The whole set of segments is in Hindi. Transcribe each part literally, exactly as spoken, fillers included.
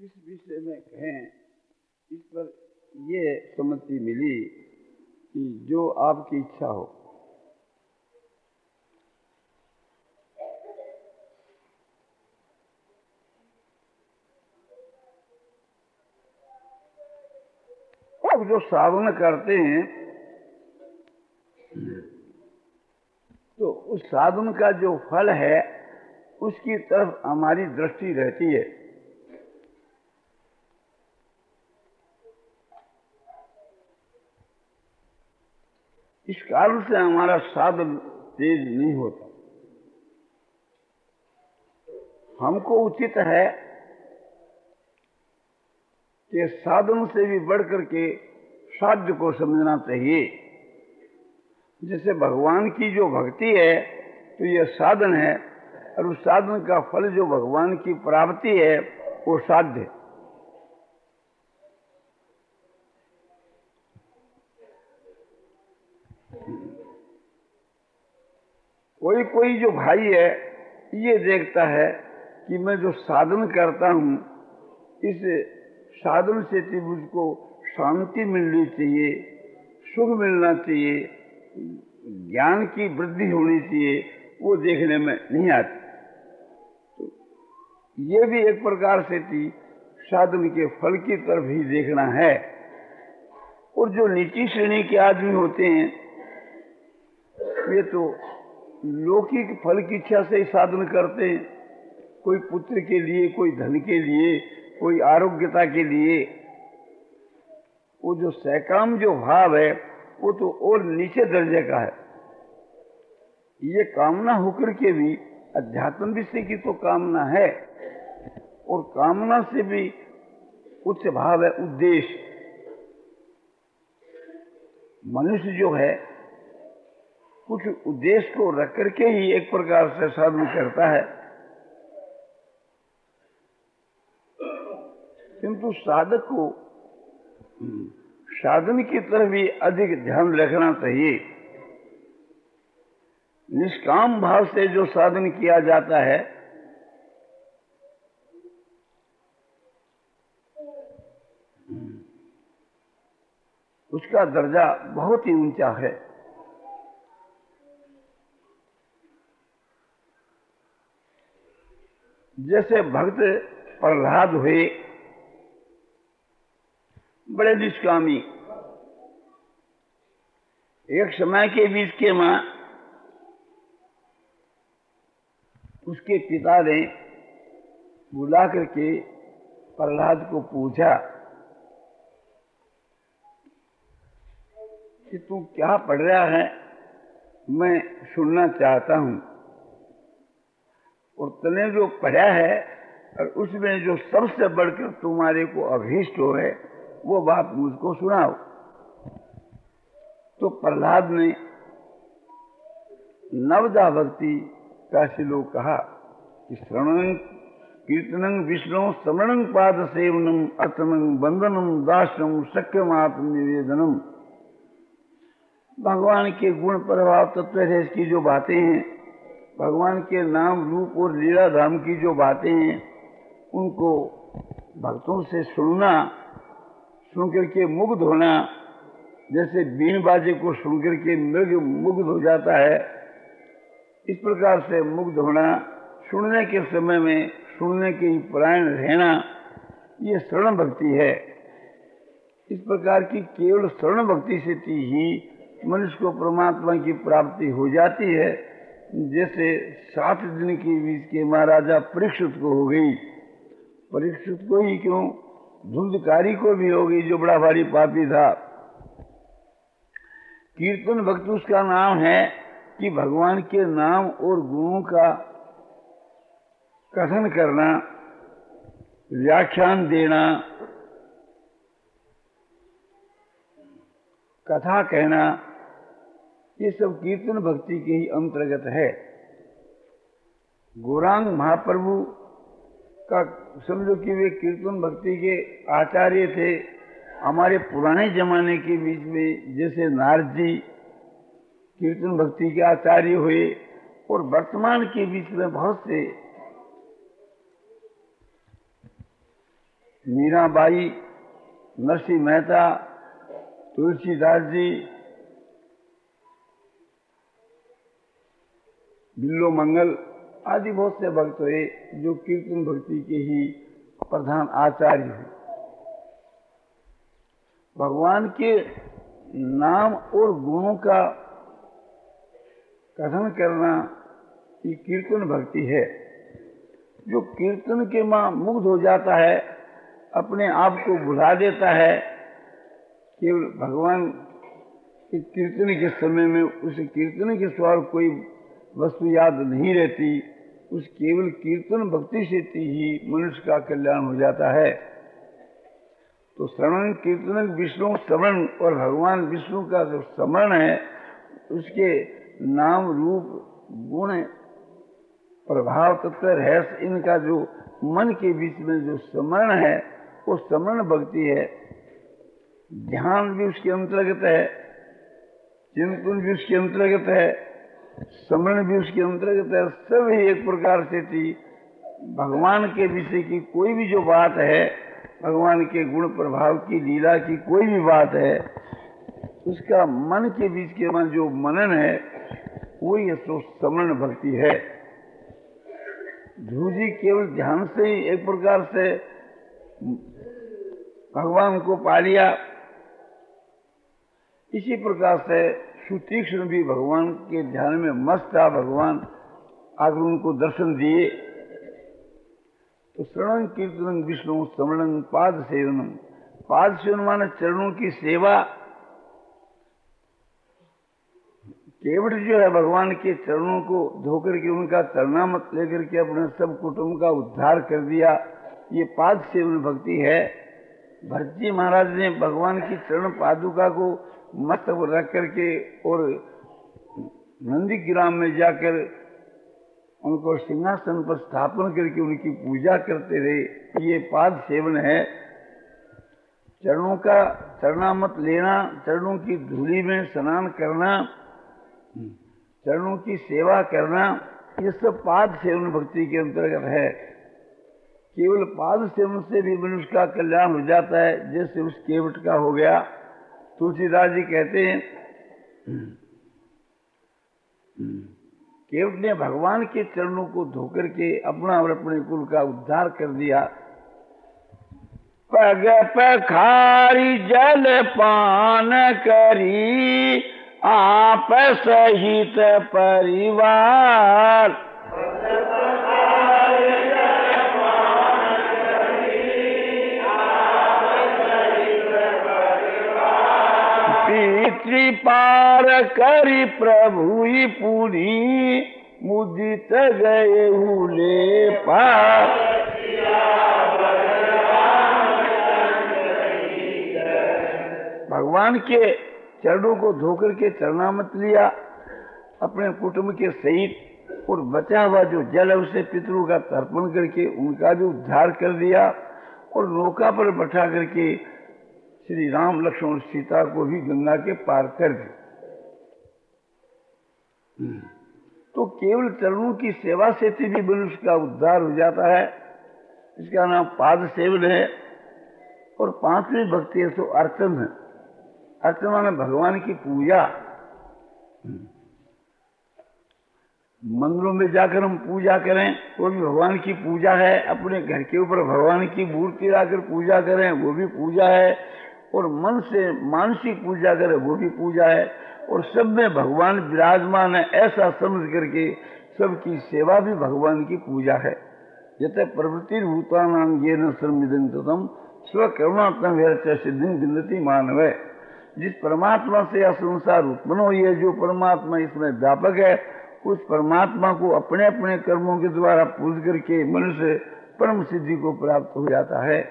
किस विषय में कहें, इस पर ये सम्मति मिली कि जो आपकी इच्छा हो। अब जो साधना करते हैं तो उस साधन का जो फल है उसकी तरफ हमारी दृष्टि रहती है। इस कारण से हमारा साधन तेज नहीं होता। हमको उचित है कि साधन से भी बढ़कर के साध्य को समझना चाहिए। जैसे भगवान की जो भक्ति है तो यह साधन है, और उस साधन का फल जो भगवान की प्राप्ति है वो साध्य है। कोई कोई जो भाई है ये देखता है कि मैं जो साधन करता हूं इस साधन से मुझको शांति मिलनी चाहिए, सुख मिलना चाहिए, ज्ञान की वृद्धि होनी चाहिए, वो देखने में नहीं आती। तो ये भी एक प्रकार से थी साधन के फल की तरफ ही देखना है। और जो नीची श्रेणी के आदमी होते हैं वे तो लौकिक फल की इच्छा से ही साधन करते हैं। कोई पुत्र के लिए, कोई धन के लिए, कोई आरोग्यता के लिए। वो जो सकाम जो भाव है वो तो और नीचे दर्जे का है। ये कामना होकर के भी अध्यात्म विषय की तो कामना है, और कामना से भी उच्च भाव है उद्देश्य। मनुष्य जो है कुछ उद्देश्य को रख करके ही एक प्रकार से साधन करता है, किंतु साधक को साधन की तरफ भी अधिक ध्यान रखना चाहिए। निष्काम भाव से जो साधन किया जाता है उसका दर्जा बहुत ही ऊंचा है। जैसे भक्त प्रहलाद हुए, बड़े निष्कामी। एक समय के बीच के मां उसके पिता ने बुला करके प्रहलाद को पूछा कि तू क्या पढ़ रहा है, मैं सुनना चाहता हूं। और तूने जो पढ़ा है और उसमें जो सबसे बढ़कर तुम्हारे को अभीष्ट हो है वो बात मुझको सुनाओ। तो प्रहलाद ने नवदा भक्ति का श्लोक कहा कि श्रवणं कीर्तनं विष्णु स्मरणं पाद सेवनम अर्चनं बंदनम दास्यम शक्यमात्म निवेदनम। भगवान के गुण प्रभाव तत्व है की जो बातें हैं, भगवान के नाम रूप और लीला धाम की जो बातें हैं उनको भक्तों से सुनना, सुनकर के मुग्ध होना। जैसे बीन बाजे को सुनकर के मृग मुग्ध हो जाता है, इस प्रकार से मुग्ध होना, सुनने के समय में सुनने के ही परायण रहना, ये शरण भक्ति है। इस प्रकार की केवल शरण भक्ति से ही मनुष्य को परमात्मा की प्राप्ति हो जाती है। जैसे सात दिन के बीच के महाराजा परीक्षित को हो गई। परीक्षित को ही क्यों, धुंधकारी को भी हो गई जो बड़ा भारी पापी था। कीर्तन भक्ति उसका नाम है कि भगवान के नाम और गुणों का कथन करना, व्याख्यान देना, कथा कहना, ये सब कीर्तन भक्ति के ही अंतर्गत है। गौरांग महाप्रभु का समझो कि वे कीर्तन भक्ति के आचार्य थे। हमारे पुराने जमाने के बीच में जैसे नारद जी कीर्तन भक्ति के आचार्य हुए, और वर्तमान के बीच में बहुत से मीराबाई, नरसिंह मेहता, तुलसीदास जी, बिल्लो मंगल आदि बहुत से भक्त हुए जो कीर्तन भक्ति के ही प्रधान आचार्य हैं। भगवान के नाम और गुणों का कथन करना ये कीर्तन भक्ति है। जो कीर्तन के मां मुग्ध हो जाता है, अपने आप को भुला देता है, केवल भगवान के कीर्तन के समय में उसे कीर्तन के सिवा कोई वस्तु याद नहीं रहती, उस केवल कीर्तन भक्ति से ही मनुष्य का कल्याण हो जाता है। तो श्रवण कीर्तन विष्णु श्रवण और भगवान विष्णु का जो स्मरण है, उसके नाम रूप गुण प्रभाव तत्व रहस्य, इनका जो मन के बीच में जो स्मरण है वो स्मरण भक्ति है। ध्यान भी उसके अंतर्गत है, चिंतन भी उसके अंतर्गत है, स्मरण भी उसके अंतर्गत है। सब ही एक प्रकार से थी भगवान के विषय की कोई भी जो बात है, भगवान के गुण प्रभाव की लीला की कोई भी बात है, उसका मन के बीच के मन जो मनन है वही ये तो स्मरण भक्ति है। ध्रुव जी केवल ध्यान से ही एक प्रकार से भगवान को पा लिया। इसी प्रकार से सुतीक्ष्ण भी भगवान के ध्यान में मस्त था। भगवान आगे उनको दर्शन दिए। तो श्रवण कीर्तन विष्णु स्मरण पाद सेवनम, पाद सेवन माने चरणों की सेवा। केवट जो है भगवान के चरणों को धोकर के उनका चरणामत लेकर के अपने सब कुटुंब का उद्धार कर दिया, ये पाद सेवन भक्ति है। भरत जी महाराज ने भगवान की चरण पादुका को मस्त रख करके और नंदी ग्राम में जाकर उनको सिंहासन पर स्थापन करके उनकी पूजा करते रहे, ये पाद सेवन है। चरणों का चरणामत लेना, चरणों की धूलि में स्नान करना, चरणों की सेवा करना, ये सब पाद सेवन भक्ति के अंतर्गत है। केवल पाद सेवन से भी मनुष्य का कल्याण हो जाता है, जैसे उस केवट का हो गया। तुलसीदास जी कहते हैं केवट ने भगवान के चरणों को धोकर के अपना और अपने कुल का उद्धार कर दिया। पग पखारी जल पान करी आप सहित परिवार, पितृ पार करी प्रभु ही पुरी मुदित गए हुले पार। भगवान के चरणों को धोकर के चरणामत लिया अपने कुटुंब के सहित, और बचा हुआ जो जल है उसे पितरों का तर्पण करके उनका भी उद्धार कर दिया, और नौका पर बैठा करके श्री राम लक्ष्मण सीता को भी गंगा के पार कर दिया। तो केवल चरणों की सेवा से भी मनुष्य का उद्धार हो जाता है। इसका नाम पाद सेवन है। और पांचवी भक्ति है तो अर्चन है। अर्चन माने भगवान की पूजा। मंदिरों में जाकर हम पूजा करें वो भी भगवान की पूजा है। अपने घर के ऊपर भगवान की मूर्ति लाकर पूजा करें वो भी पूजा है। और मन से मानसिक पूजा करें वो भी पूजा है। और सब में भगवान विराजमान है ऐसा समझ करके सबकी सेवा भी भगवान की पूजा है। जैसे प्रवृत्ति भूतानां येन सर्वमिदं ततं स्वकरुणात्म विरच सिद्धिं विन्दति मानव। जिस परमात्मा से यह संसार उत्पन्न हुई है, जो परमात्मा इसमें व्यापक है, उस परमात्मा को अपने अपने कर्मों के द्वारा पूज करके मनुष्य परम सिद्धि को प्राप्त हो जाता है।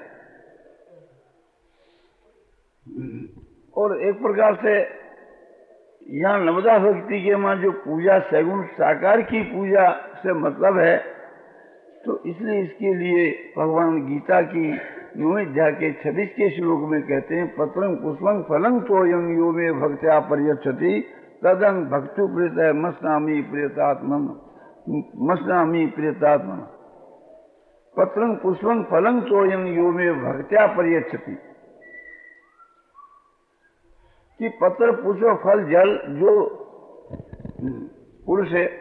और एक प्रकार से यहाँ नवदा भक्ति के मां जो पूजा सगुण साकार की पूजा से मतलब है, तो इसलिए इसके लिए भगवान गीता की नौवें अध्याय के छब्बीस के श्लोक में कहते हैं पत्रं पुष्पं फलं तोयं यो मे भक्त्या पर्यच्छति तदं भक्तु प्रीत मस्नामी प्रियतात्मन मस्नामी प्रियतात्मन। पत्रं पुष्पं फलं तोयं यो मे भक्त्या पर्यच्छति, कि पत्र पुष्प फल जल जो पुरुष है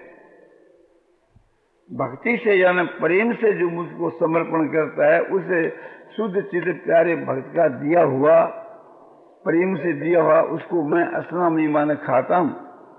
भक्ति से यानी प्रेम से जो मुझको समर्पण करता है, उसे शुद्ध चित्त प्यारे भक्त का दिया हुआ, प्रेम से दिया हुआ, उसको मैं अस्नामी माने खाता हूं।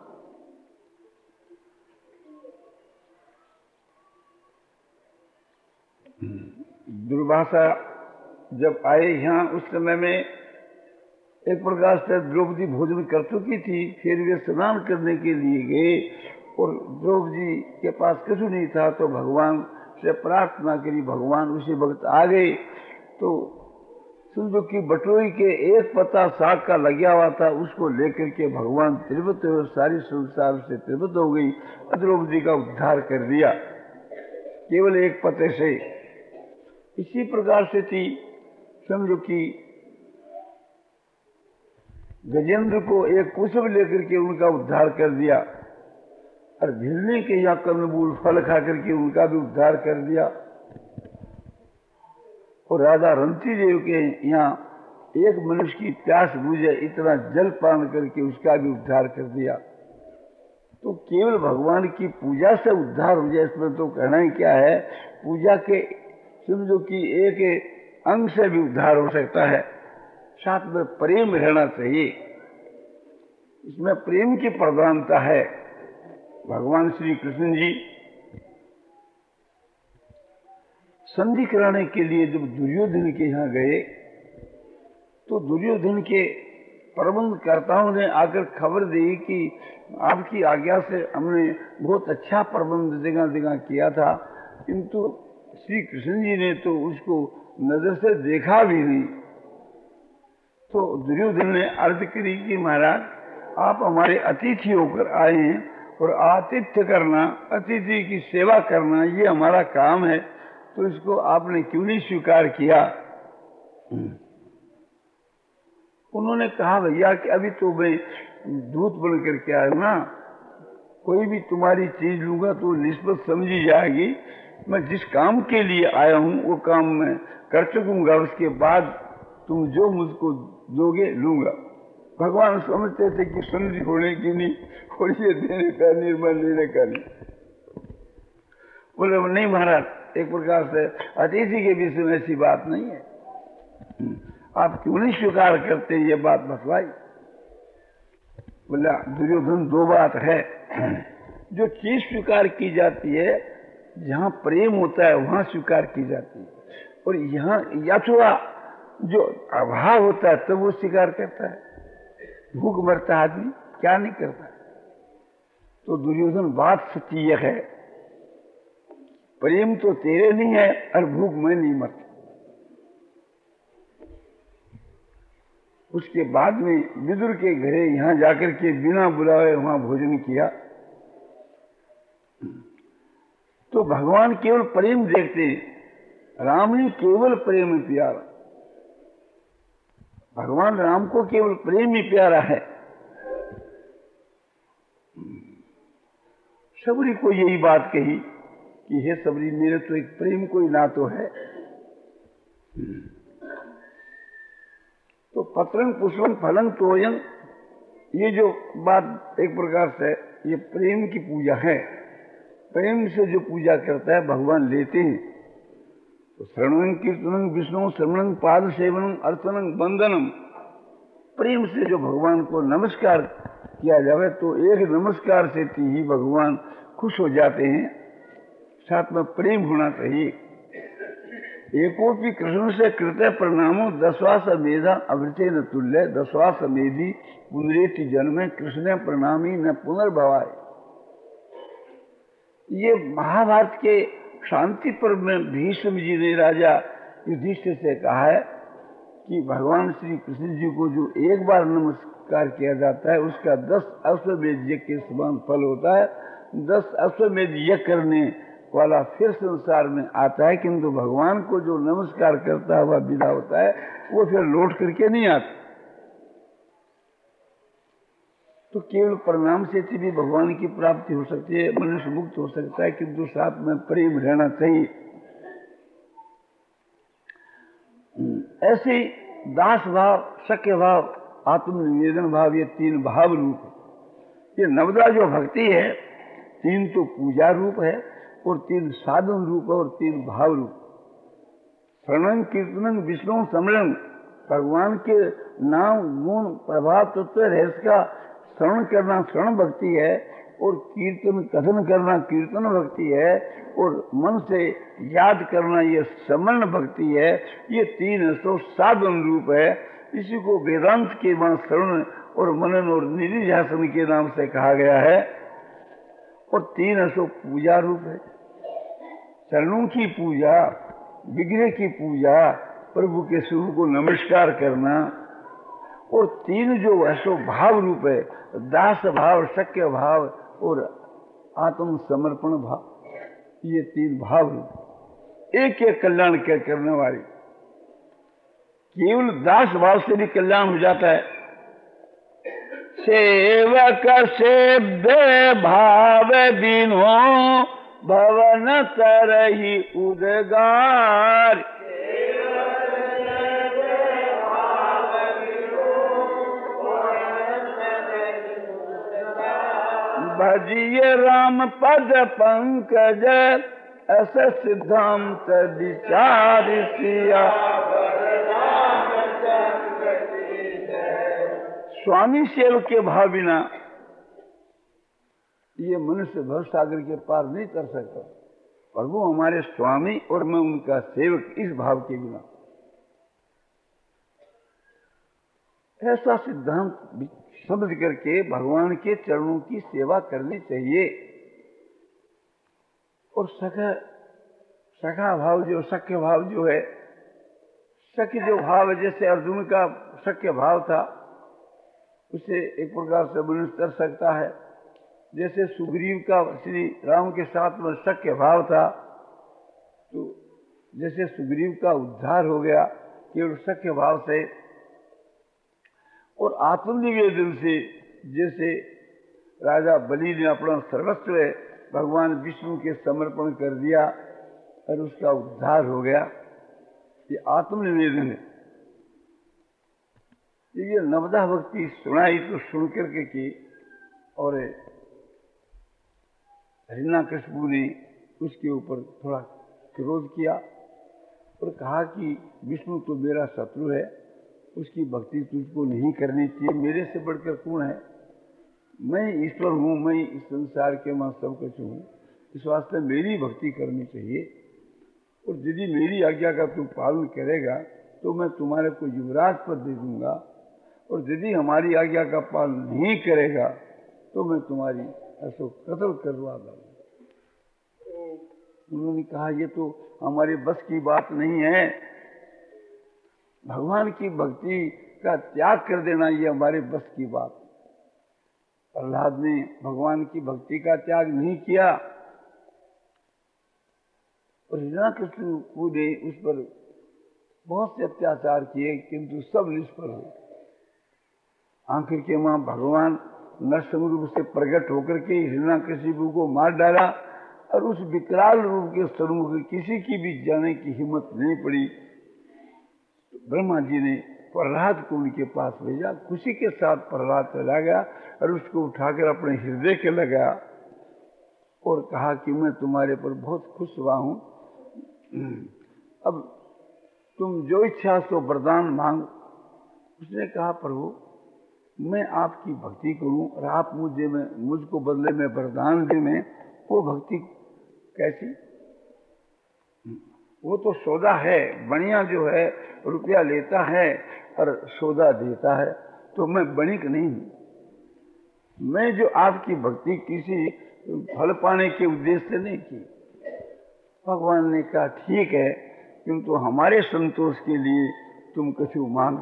दुर्वासा जब आए यहाँ, उस समय में एक प्रकार से द्रौपदी भोजन कर चुकी थी, फिर वे स्नान करने के लिए गए और द्रौपदी के पास कुछ नहीं था, तो भगवान से प्रार्थना करी, भगवान उसी वक्त आ गए। तो समझो कि बटोई के एक पत्ता साग का लगा हुआ था, उसको लेकर के भगवान त्रिवत हुए, सारी संसार से त्रिवत हो गई, द्रौपदी का उद्धार कर दिया केवल एक पत्ते से। इसी प्रकार से थी, समझो कि गजेंद्र को एक पुष्प लेकर के उनका उद्धार कर दिया, और भिलने के यहाँ कंदमूल फल खा करके उनका भी उद्धार कर दिया, और राजा रंती देव के यहाँ एक मनुष्य की प्यास बुझे इतना जल पान करके उसका भी उद्धार कर दिया। तो केवल भगवान की पूजा से उद्धार हो जाए, इसमें तो कहना ही क्या है। पूजा के समझो कि एक अंग से भी उद्धार हो सकता है, साथ में प्रेम रहना चाहिए, इसमें प्रेम की प्रधानता है। भगवान श्री कृष्ण जी संधि कराने के लिए जब दुर्योधन के यहाँ गए, तो दुर्योधन के प्रबंधकर्ताओं ने आकर खबर दी कि आपकी आज्ञा से हमने बहुत अच्छा प्रबंध जगह जगह किया था, किंतु श्री कृष्ण जी ने तो उसको नजर से देखा भी नहीं। तो दुर्योधन ने अर्ज करी कि महाराज, आप हमारे अतिथि होकर आए हैं, और आतिथ्य करना, अतिथि की सेवा करना, ये हमारा काम है, तो इसको आपने क्यों नहीं स्वीकार किया। उन्होंने कहा, भैया कि अभी तो मैं दूत बन करके आया ना, कोई भी तुम्हारी चीज लूंगा तो निस्बत समझी जाएगी, मैं जिस काम के लिए आया हूं वो काम मैं कर चुकूंगा, उसके बाद तुम जो मुझको दोगे लूंगा। भगवान समझते थे कि संधि होने की नहीं, और ये देने का निर्मल लेने का नहीं। बोले नहीं महाराज, एक प्रकार से अतिथि के विषय में ऐसी बात नहीं है, आप क्यों नहीं स्वीकार करते, ये बात बतलाई। बोला दुर्योधन, दो बात है, जो चीज स्वीकार की जाती है जहां प्रेम होता है वहां स्वीकार की जाती है, और यहाँ अथवा जो अभाव होता है तब तो वो स्वीकार करता है। भूख मरता आदमी क्या नहीं करता। तो दुर्योधन बात सच्ची यह है, प्रेम तो तेरे नहीं है और भूख मैं नहीं मरता। उसके बाद में विदुर के घरे यहाँ जाकर के बिना बुलाए वहां भोजन किया। तो भगवान केवल प्रेम देखते, राम ही केवल प्रेम प्यारा, भगवान राम को केवल प्रेम ही प्यारा है। सबरी को यही बात कही कि हे सबरी, मेरे तो एक प्रेम कोई ना तो है। तो पत्रं पुष्पं फलं तोयं, ये जो बात एक प्रकार से ये प्रेम की पूजा है। प्रेम से जो पूजा करता है भगवान लेते हैं। तो श्रवणं कीर्तनं विष्णु श्रवणं पाद सेवनं अर्चनं वंदनम, प्रेम से जो भगवान को नमस्कार किया जाए तो एक नमस्कार से ही भगवान खुश हो जाते हैं। साथ में प्रेम होना चाहिए। एकोपि कृष्ण से कृत्य प्रणामो दशवास मेधा अवृते न तुल्य, दशवास मेधी पुनरेति जन्मे कृष्ण प्रणामी न पुनर्भवाय। ये महाभारत के शांति पर्व में भीष्म जी ने राजा युधिष्ठिर से कहा है कि भगवान श्री कृष्ण जी को जो एक बार नमस्कार किया जाता है उसका दस अश्वमेध यज्ञ के समान फल होता है। दस अश्वमेध यज्ञ करने वाला फिर संसार में आता है, किंतु भगवान को जो नमस्कार करता हुआ विदा होता है वो फिर लौट करके नहीं आता। तो केवल प्रणाम से भी भगवान की प्राप्ति हो सकती है, मनुष्य मुक्त हो सकता है, किंतु साथ में प्रेम रहना चाहिए। ऐसे ही दास भाव, शक्य भाव, आत्मनिवेदन भाव, ये तीन भाव रूप। ये नवदा जो भक्ति है, तीन तो पूजा रूप है और तीन साधन रूप है और तीन भाव रूप। श्रवण कीर्तन विष्णु स्मरण, भगवान के नाम गुण प्रभाव तत्व रहस्य का श्रवण करना श्रवण भक्ति है, और कीर्तन कथन करना कीर्तन भक्ति है, और मन से याद करना ये स्मरण भक्ति है। ये तीन सौ साधन रूप है। इसी को वेदांत के वहां श्रवण और मनन और निधिध्यासन के नाम से कहा गया है। और तीन सौ पूजा रूप है। चरणों की पूजा, विग्रह की पूजा, प्रभु के स्वरूप को नमस्कार करना। और तीन जो ऐसो भाव रूप है, दास भाव, शक्य भाव और आत्म समर्पण भाव, ये तीन भाव रूप एक एक कल्याण क्या करने वाली। केवल दास भाव से भी कल्याण हो जाता है। सेवक सेव्य भाव दीनो भवन तरहि उद्गार। भजिए राम पद पंकज, अस सिद्धांत विचार सिया। स्वामी सेवक के भाव बिना ये मनुष्य भव सागर के पार नहीं कर सकता। प्रभु हमारे स्वामी और मैं उनका सेवक, इस भाव के बिना ऐसा सिद्धांत समझ करके भगवान के चरणों की सेवा करनी चाहिए। और सखा सखा भाव जो सख्य भाव जो है, सख्य जो भाव है, जैसे अर्जुन का सख्य भाव था, उसे एक प्रकार से मनुष्य कर सकता है। जैसे सुग्रीव का श्री राम के साथ में सख्य भाव था, तो जैसे सुग्रीव का उद्धार हो गया केवल सख्य भाव से और आत्मनिवेदन से। जैसे राजा बलि ने अपना सर्वस्व भगवान विष्णु के समर्पण कर दिया और उसका उद्धार हो गया, ये आत्मनिवेदन है। ये नवदा भक्ति सुनाई तो सुन करके की, और हिरण्यकशिपु ने उसके ऊपर थोड़ा क्रोध किया और कहा कि विष्णु तो मेरा शत्रु है, उसकी भक्ति तुझको नहीं करनी चाहिए, मेरे से बढ़कर कौन है, मैं ईश्वर हूँ, मैं इस संसार के मैं सब कुछ हूँ, इस वास्ते मेरी भक्ति करनी चाहिए। और यदि मेरी आज्ञा का तू पालन करेगा तो मैं तुम्हारे को युवराज पद दे दूंगा, और यदि हमारी आज्ञा का पालन नहीं करेगा तो मैं तुम्हारी ऐसो कत्ल करवा दूंगा। उन्होंने कहा ये तो हमारे बस की बात नहीं है, भगवान की भक्ति का त्याग कर देना ये हमारे बस की बात। प्रहलाद ने भगवान की भक्ति का त्याग नहीं किया, और हिरण्यकशिपु ने उस पर बहुत से अत्याचार किए, किंतु सब निष्फल हुए। आखिर के वहां भगवान नरसिंह रूप से प्रकट होकर के हिरण्यकशिपु को मार डाला, और उस विकराल रूप के सम्मुख किसी की भी जाने की हिम्मत नहीं पड़ी। ब्रह्मा जी ने प्रहलाद को उनके पास भेजा, खुशी के साथ प्रहलाद चला गया और उसको उठाकर अपने हृदय के लगाया और कहा कि मैं तुम्हारे पर बहुत खुश हुआ हूं, अब तुम जो इच्छा सो वरदान मांग। उसने कहा प्रभु मैं आपकी भक्ति करूं और आप मुझे में मुझको बदले में वरदान दे, में वो भक्ति कैसी? वो तो सौदा है, बढ़िया जो है रुपया लेता है और सौदा देता है, तो मैं बणिक नहीं हूं। मैं जो आपकी भक्ति किसी फल पाने के उद्देश्य से नहीं की। भगवान ने कहा ठीक है, किंतु हमारे संतोष के लिए तुम कछु मांग।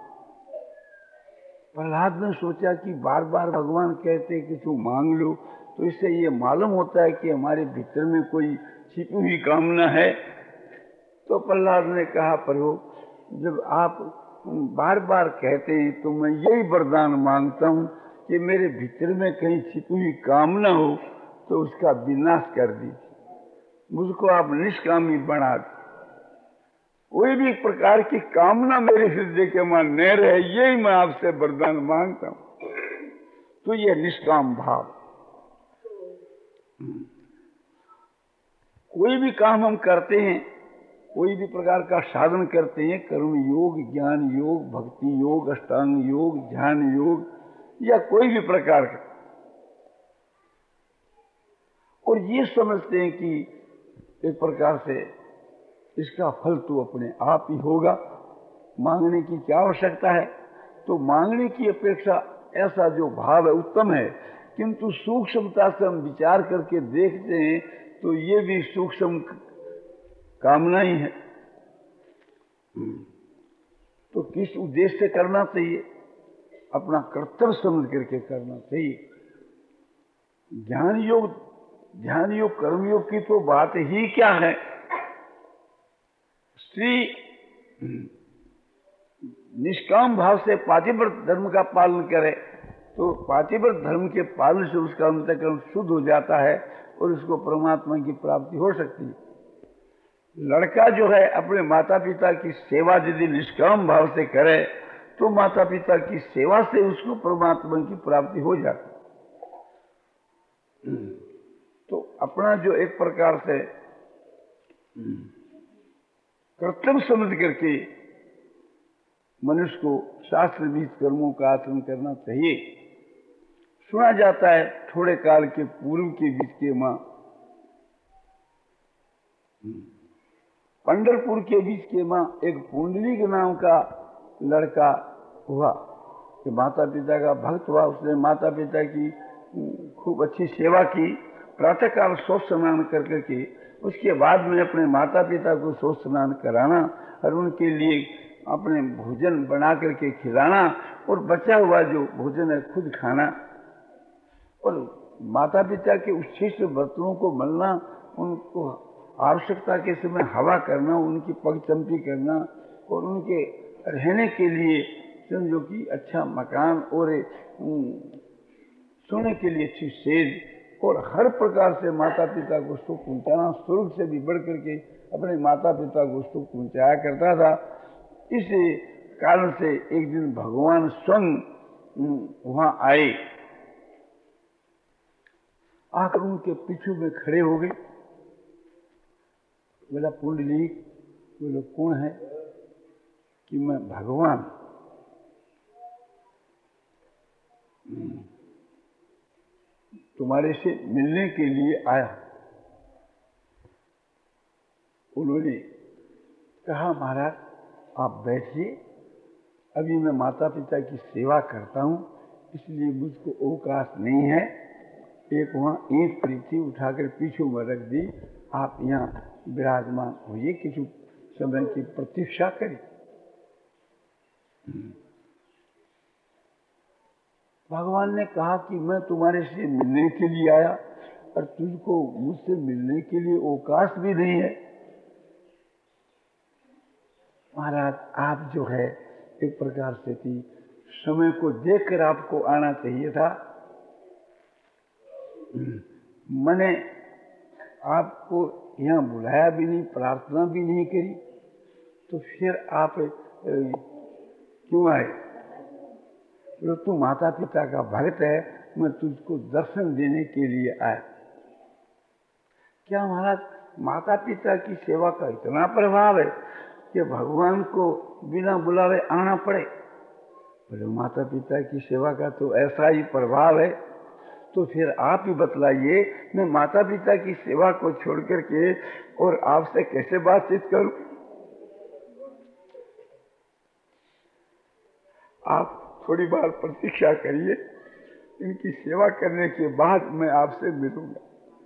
प्रहलाद ने सोचा कि बार बार भगवान कहते कछु मांग लो, तो इससे ये मालूम होता है कि हमारे भीतर में कोई छिपी हुई कामना है। तो प्रहलाद ने कहा प्रभु जब आप बार बार कहते हैं तो मैं यही वरदान मांगता हूं कि मेरे भीतर में कहीं छिपी हुई कामना हो तो उसका विनाश कर दीजिए, मुझको आप निष्कामी बना दीजिए। कोई भी प्रकार की कामना मेरे हृदय के मन न रहे, यही मैं आपसे वरदान मांगता हूं। तो ये निष्काम भाव। कोई भी काम हम करते हैं, कोई भी प्रकार का साधन करते हैं, कर्म योग, ज्ञान योग, भक्ति योग, अष्टांग योग, ध्यान योग या कोई भी प्रकार का, और ये समझते हैं कि एक प्रकार से इसका फल तो अपने आप ही होगा, मांगने की क्या आवश्यकता है। तो मांगने की अपेक्षा ऐसा जो भाव है उत्तम है, किंतु सूक्ष्मता से हम विचार करके देखते हैं तो ये भी सूक्ष्म कामना ही है। तो किस उद्देश्य से करना चाहिए? अपना कर्तव्य समझ करके करना चाहिए। ज्ञान योग, ध्यान योग, कर्म योग की तो बात ही क्या है। स्त्री निष्काम भाव से पातिव्रत धर्म का पालन करे तो पातिव्रत धर्म के पालन से उसका अंतःकरण शुद्ध हो जाता है और उसको परमात्मा की प्राप्ति हो सकती है। लड़का जो है अपने माता पिता की सेवा यदि निष्काम भाव से करे तो माता पिता की सेवा से उसको परमात्मा की प्राप्ति हो जाती है। तो अपना जो एक प्रकार से कर्तव्य समझ करके मनुष्य को शास्त्र विहित कर्मों का आचरण करना चाहिए। सुना जाता है थोड़े काल के पूर्व के बीच के मां पंढरपुर के बीच के मां एक पुंडलिक नाम का लड़का हुआ कि माता पिता का भक्त हुआ। उसने माता पिता की खूब अच्छी सेवा की, प्रातःकाल शौच स्नान कर करके उसके बाद में अपने माता पिता को शौच स्नान कराना और उनके लिए अपने भोजन बना करके खिलाना और बचा हुआ जो भोजन है खुद खाना, और माता पिता के उच्छिष्ट बर्तनों को मलना, उनको आवश्यकता के समय हवा करना, उनकी पगचंपी करना और उनके रहने के लिए समझो कि अच्छा मकान और सोने के लिए अच्छी सेज और हर प्रकार से माता पिता को सुख पहुंचाना, स्वर्ग से भी बढ़ करके अपने माता पिता को सुख पहुंचाया करता था। इस कारण से एक दिन भगवान स्वयं वहां आए, आकर उनके पीछे में खड़े हो गए। बोला पुंडलीक, बोलो कौन है? कि मैं भगवान तुम्हारे से मिलने के लिए आया। उन्होंने कहा महाराज आप बैठिए, अभी मैं माता पिता की सेवा करता हूं इसलिए मुझको अवकाश नहीं है। एक वहां ईंट पड़ी थी उठाकर पीछू में रख दी, आप यहाँ विराजमान होइए, किसी समय की प्रतीक्षा करें। भगवान ने कहा कि मैं तुम्हारे से मिलने के लिए आया और तुझको मुझसे मिलने के लिए अवकाश भी नहीं है। महाराज आप जो है एक प्रकार से थी समय को देखकर आपको आना चाहिए था। मैंने आपको यहाँ बुलाया भी नहीं, प्रार्थना भी नहीं करी, तो फिर आप क्यों आए? तो तू माता पिता का भक्त है, मैं तुझको दर्शन देने के लिए आया। क्या महाराज माता पिता की सेवा का इतना प्रभाव है कि भगवान को बिना बुलावे आना पड़े? बोले माता पिता की सेवा का तो ऐसा ही प्रभाव है। तो फिर आप ही बतलाइए, मैं माता पिता की सेवा को छोड़ करके और आपसे कैसे बातचीत करूं? आप थोड़ी बार प्रतीक्षा करिए, इनकी सेवा करने के बाद मैं आपसे मिलूंगा।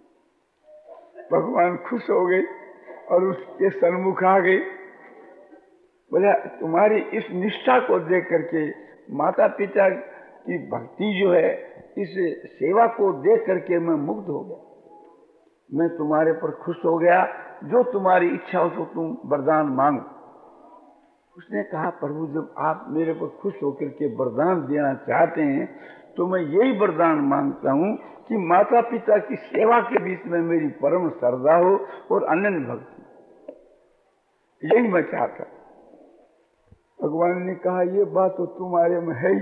भगवान खुश हो गए और उसके सन्मुख आ गए। बोला तुम्हारी इस निष्ठा को देख करके, माता पिता की भक्ति जो है, इस सेवा को देख करके मैं मुग्ध हो गया। मैं तुम्हारे पर खुश हो गया, जो तुम्हारी इच्छा हो तो तुम वरदान मांगो। उसने कहा प्रभु जब आप मेरे पर खुश होकर के वरदान देना चाहते हैं तो मैं यही वरदान मांगता हूं कि माता पिता की सेवा के बीच में मेरी परम श्रद्धा हो और अनन्य भक्ति। यही मैं चाहता। भगवान ने कहा ये बात तो तुम्हारे में है ही,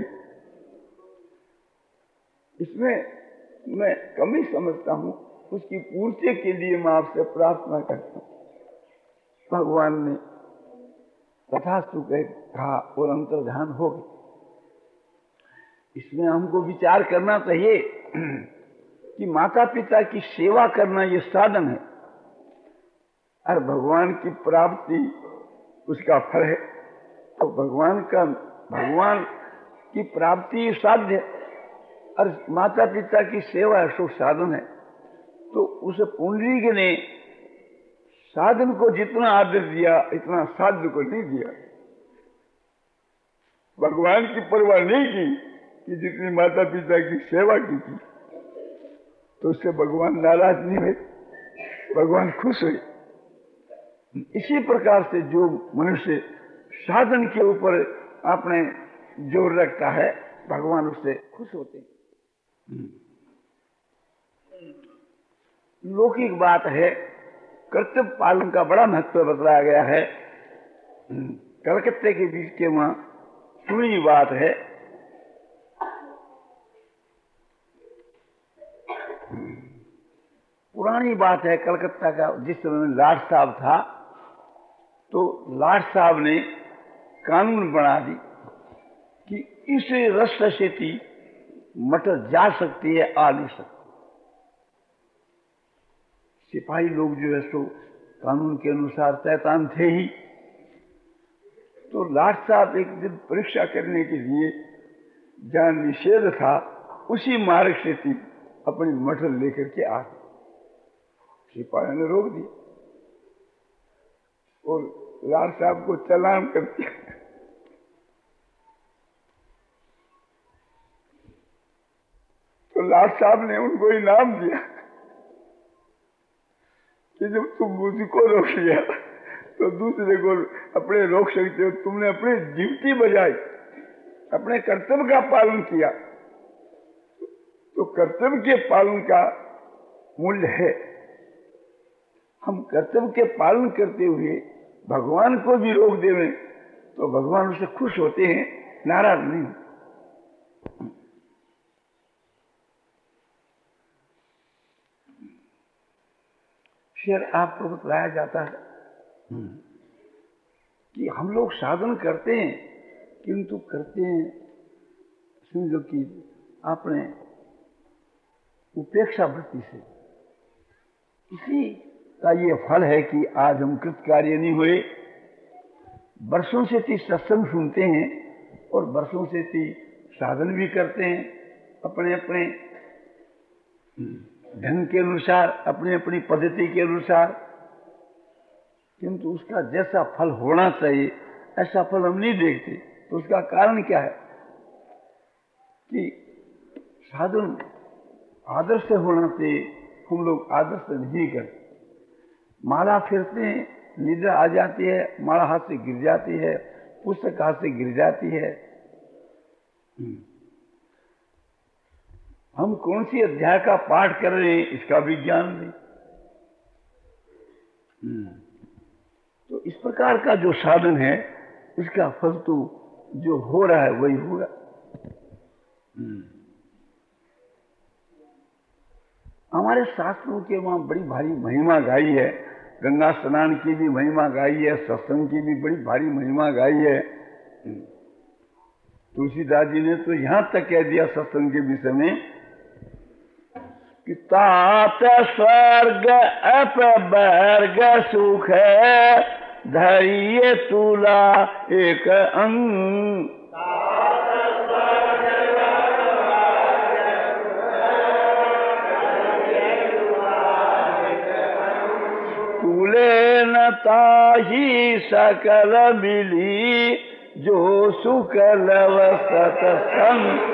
इसमें मैं कमी समझता हूं, उसकी पूर्ति के लिए मैं आपसे प्रार्थना करता हूं। भगवान ने तथास्तु कहा और अंतर्ध्यान हो गए। इसमें हमको विचार करना चाहिए कि माता पिता की सेवा करना ये साधन है और भगवान की प्राप्ति उसका फल है। तो भगवान का भगवान की प्राप्ति साध्य है और माता पिता की सेवा सुख साधन है। तो उस पुंडरीक ने साधन को जितना आदर दिया इतना साध्य को नहीं दिया। भगवान की परवाह नहीं की कि जितनी माता पिता की सेवा की थी, तो उससे भगवान नाराज नहीं हुए, भगवान खुश हुए। इसी प्रकार से जो मनुष्य साधन के ऊपर अपने जोर रखता है, भगवान उससे खुश होते हैं। लौकिक बात है, कर्तव्य पालन का बड़ा महत्व बताया गया है। कलकत्ते के बीच के वहां सुनी बात है, पुरानी बात है। कलकत्ता का जिस समय लाट साहब था, तो लाट साहब ने कानून बना दी कि इस रास्ते से थी मटर जा सकती है, आ नहीं सकती। सिपाही लोग जो है सो कानून के अनुसार शैतान थे ही। तो लाट साहब एक दिन परीक्षा करने के लिए जहां निषेध था उसी मार्ग से थी अपनी मटर लेकर के आ गए। सिपाही ने रोक दिया और लाट साहब को चालान कर दिया। तो लाट साहब ने उनको इनाम दिया कि जब तुम मुझको रोक लिया तो दूसरे को अपने रोक सकते हो। तुमने अपनी ड्यूटी बजाई, अपने कर्तव्य का पालन किया, तो कर्तव्य के पालन का मूल्य है। हम कर्तव्य के पालन करते हुए भगवान को भी रोक देवें तो भगवान उससे खुश होते हैं, नाराज नहीं। फिर आपको बताया जाता है कि हम लोग साधन करते हैं, किंतु करते हैं समझो कि आपने उपेक्षा वृत्ति से। इसी का ये फल है कि आज हम कृत कार्य नहीं हुए। वर्षों से ती सत्संग सुनते हैं और वर्षों से ती साधन भी करते हैं अपने अपने ढंग के अनुसार, अपनी अपनी पद्धति के अनुसार, किंतु उसका जैसा फल होना चाहिए ऐसा फल हम नहीं देखते। तो उसका कारण क्या है कि साधन आदर से होना चाहिए, हम लोग आदर से नहीं करते। माला फिरते हैं, निद्रा आ जाती है, माला हाथ से गिर जाती है, पुस्तक हाथ से गिर जाती है। हम कौन सी अध्याय का पाठ कर रहे हैं इसका भी ज्ञान नहीं। तो इस प्रकार का जो साधन है उसका फल तो जो हो रहा है वही होगा। हमारे शास्त्रों के वहां बड़ी भारी महिमा गाई है, गंगा स्नान की भी महिमा गाई है, सत्संग की भी बड़ी भारी महिमा गाई है। तुलसीदास जी ने तो यहां तक कह दिया सत्संग के विषय में कि तात स्वर्ग अपवर्ग सुख है, धैर्य तुला एक अंग। तुले न ताही सकल मिली, जो सुख लव सतसंग।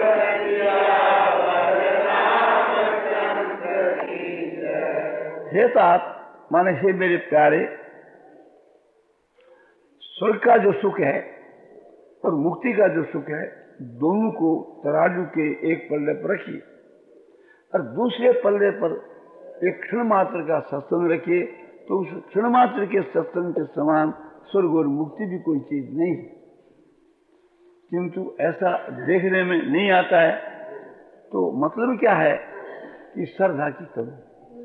हे तात माने हे मेरे प्यारे, स्वर्ग का जो सुख है और मुक्ति का जो सुख है, दोनों को तराजू के एक पल्ले पर रखिए और दूसरे पल्ले पर एक क्षण मात्र का सत्संग रखिए, तो उस क्षण मात्र के सत्संग के समान स्वर्ग और मुक्ति भी कोई चीज नहीं है, किंतु ऐसा देखने में नहीं आता है। तो मतलब क्या है कि श्रद्धा की कमी।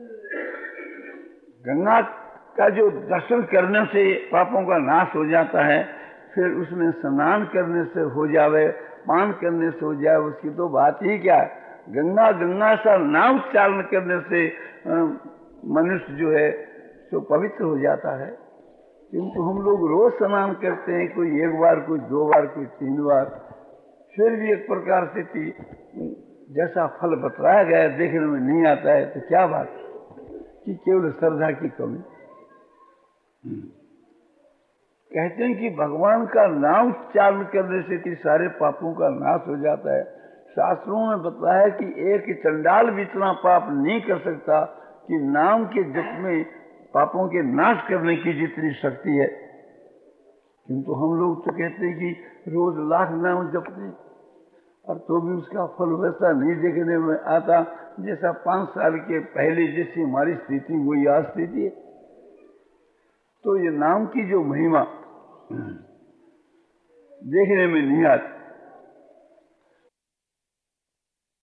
गंगा का जो दर्शन करने से पापों का नाश हो जाता है, फिर उसमें स्नान करने से हो जावे, पान करने से हो जाए, उसकी तो बात ही क्या है। गंगा गंगा सा नाम उच्चारण करने से मनुष्य जो है तो पवित्र हो जाता है। किंतु हम लोग रोज स्नान करते हैं, कोई एक बार, कोई दो बार, कोई तीन बार, फिर भी एक प्रकार से जैसा फल बतलाया गया देखने में नहीं आता है। तो क्या बात कि केवल श्रद्धा की कमी। कहते हैं कि भगवान का नाम उच्चारण करने से कि सारे पापों का नाश हो जाता है। शास्त्रों में बताया कि एक चंडाल भी इतना पाप नहीं कर सकता कि नाम के जप में पापों के नाश करने की जितनी शक्ति है। किंतु हम लोग तो कहते हैं कि रोज लाख नाम जपते, और तो भी उसका फल वैसा नहीं देखने में आता जैसा पांच साल के पहले जैसी हमारी स्थिति वही आज स्थिति है। तो ये नाम की जो महिमा देखने में नहीं आती।